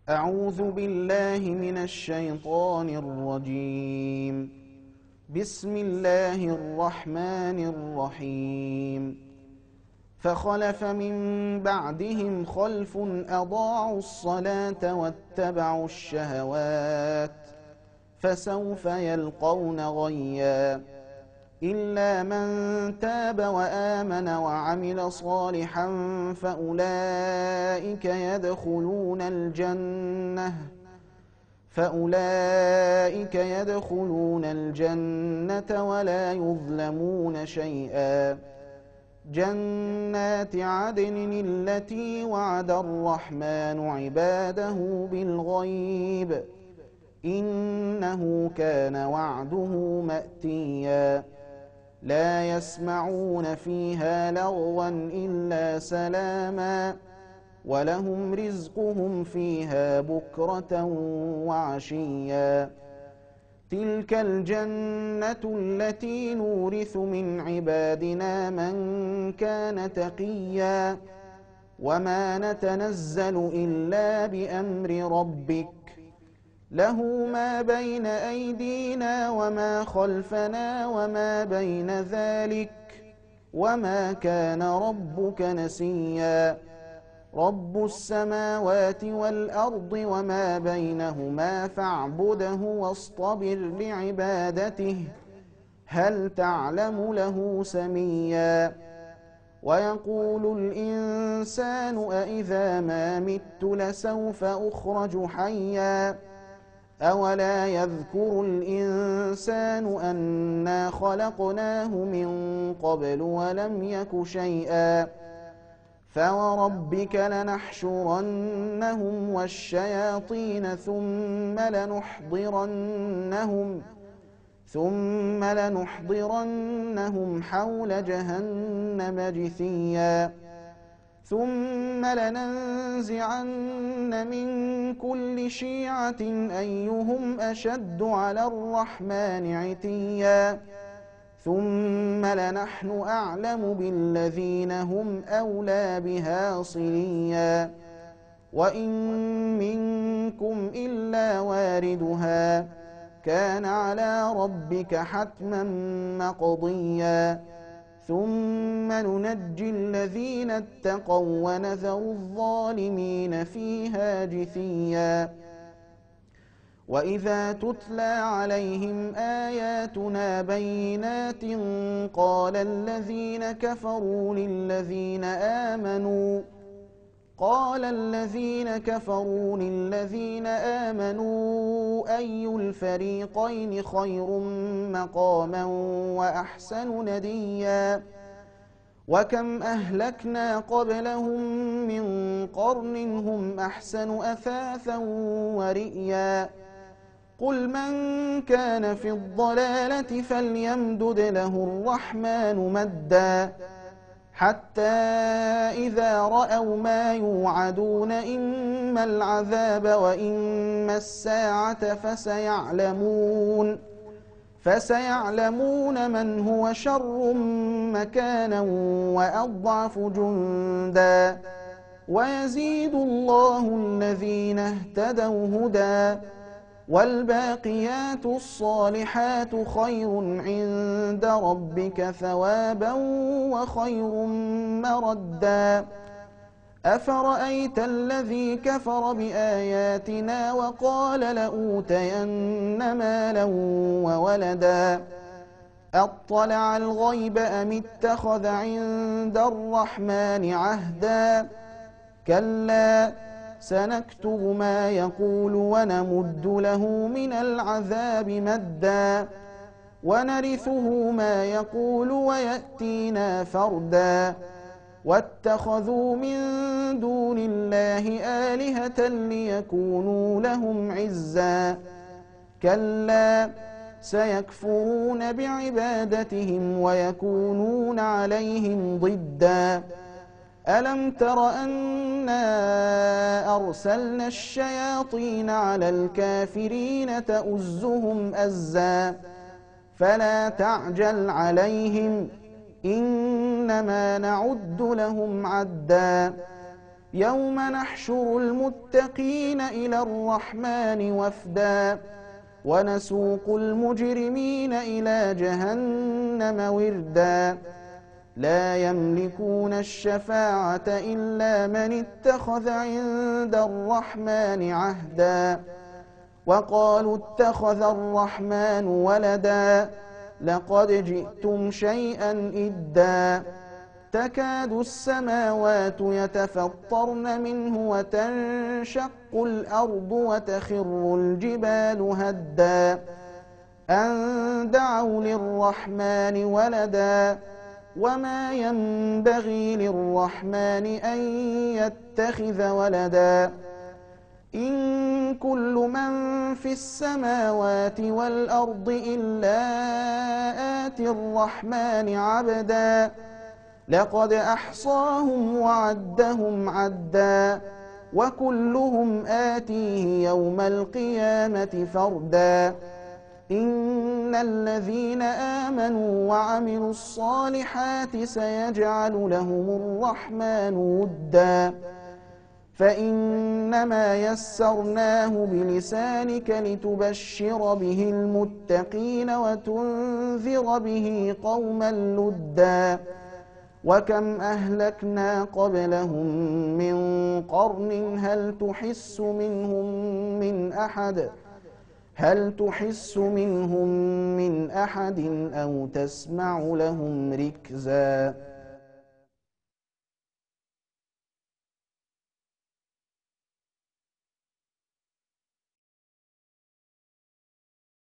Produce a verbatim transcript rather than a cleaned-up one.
أعوذ بالله من الشيطان الرجيم. بسم الله الرحمن الرحيم. فخلف من بعدهم خلف أضاعوا الصلاة واتبعوا الشهوات فسوف يلقون غيا إلا من تاب وآمن وعمل صالحا فأولئك يدخلون الجنة فأولئك يدخلون الجنة ولا يظلمون شيئا. جنات عدن التي وعد الرحمن عباده بالغيب إنه كان وعده مأتيا. لا يسمعون فيها لغوا إلا سلاما ولهم رزقهم فيها بكرة وعشيا. تلك الجنة التي نورث من عبادنا من كان تقيا وما نتنزل إلا بأمر ربك له ما بين أيدينا وما خلفنا وما بين ذلك وما كان ربك نسيا. رب السماوات والأرض وما بينهما فاعبده واصطبر لعبادته هل تعلم له سميا. ويقول الإنسان أإذا ما مت لسوف أخرج حيا أولا يذكر الإنسان أنا خلقناه من قبل ولم يك شيئا. فوربك لنحشرنهم والشياطين ثم لنحضرنهم ثم لنحضرنهم حول جهنم جثيا. ثم لننزعن من كل شيعة أيهم أشد على الرحمن عتيا. ثم لنحن أعلم بالذين هم أولى بها صليا. وإن منكم إلا واردها كان على ربك حتما مقضيا. ثم ننجي الذين اتقوا ونذر الظالمين فيها جثيا. وإذا تتلى عليهم آياتنا بينات قال الذين كفروا للذين آمنوا قال الذين كفروا للذين آمنوا أي الفريقين خير مقاما وأحسن نديا. وكم أهلكنا قبلهم من قرن هم أحسن أثاثا ورئيا. قل من كان في الضلالة فليمدد له الرحمن مدا حتى إذا رأوا ما يوعدون إما العذاب وإما الساعة فسيعلمون فسيعلمون من هو شر مكانا وأضعف جندا. ويزيد الله الذين اهتدوا هدى والباقيات الصالحات خير عند ربك ثوابا وخير مردا. أفرأيت الذي كفر بآياتنا وقال لأوتين مالا وولدا أطلع الغيب أم اتخذ عند الرحمن عهدا. كلا سنكتب ما يقول ونمد له من العذاب مدا ونرثه ما يقول ويأتينا فردا. واتخذوا من دون الله آلهة ليكونوا لهم عزا. كلا سيكفرون بعبادتهم ويكونون عليهم ضدا. ألم تر أنا أرسلنا الشياطين على الكافرين تؤزهم أزا فلا تعجل عليهم إنما نعد لهم عدا. يوم نحشر المتقين إلى الرحمن وفدا ونسوق المجرمين إلى جهنم وردا لا يملكون الشفاعة إلا من اتخذ عند الرحمن عهدا وقالوا اتخذ الرحمن ولدا لقد جئتم شيئا إدا تكاد السماوات يتفطرن منه وتنشق الأرض وتخر الجبال هدا أن دعوا للرحمن ولدا وما ينبغي للرحمن أن يتخذ ولدا إن كل من في السماوات والأرض إلا آتي الرحمن عبدا لقد أحصاهم وعدهم عدا وكلهم آتيه يوم القيامة فردا إن الذين آمنوا وعملوا الصالحات سيجعل لهم الرحمن ودا فإنما يسرناه بلسانك لتبشر به المتقين وتنذر به قوما لدا وكم أهلكنا قبلهم من قرن هل تحس منهم من أحد هل تحس منهم من أحد أو تسمع لهم ركزا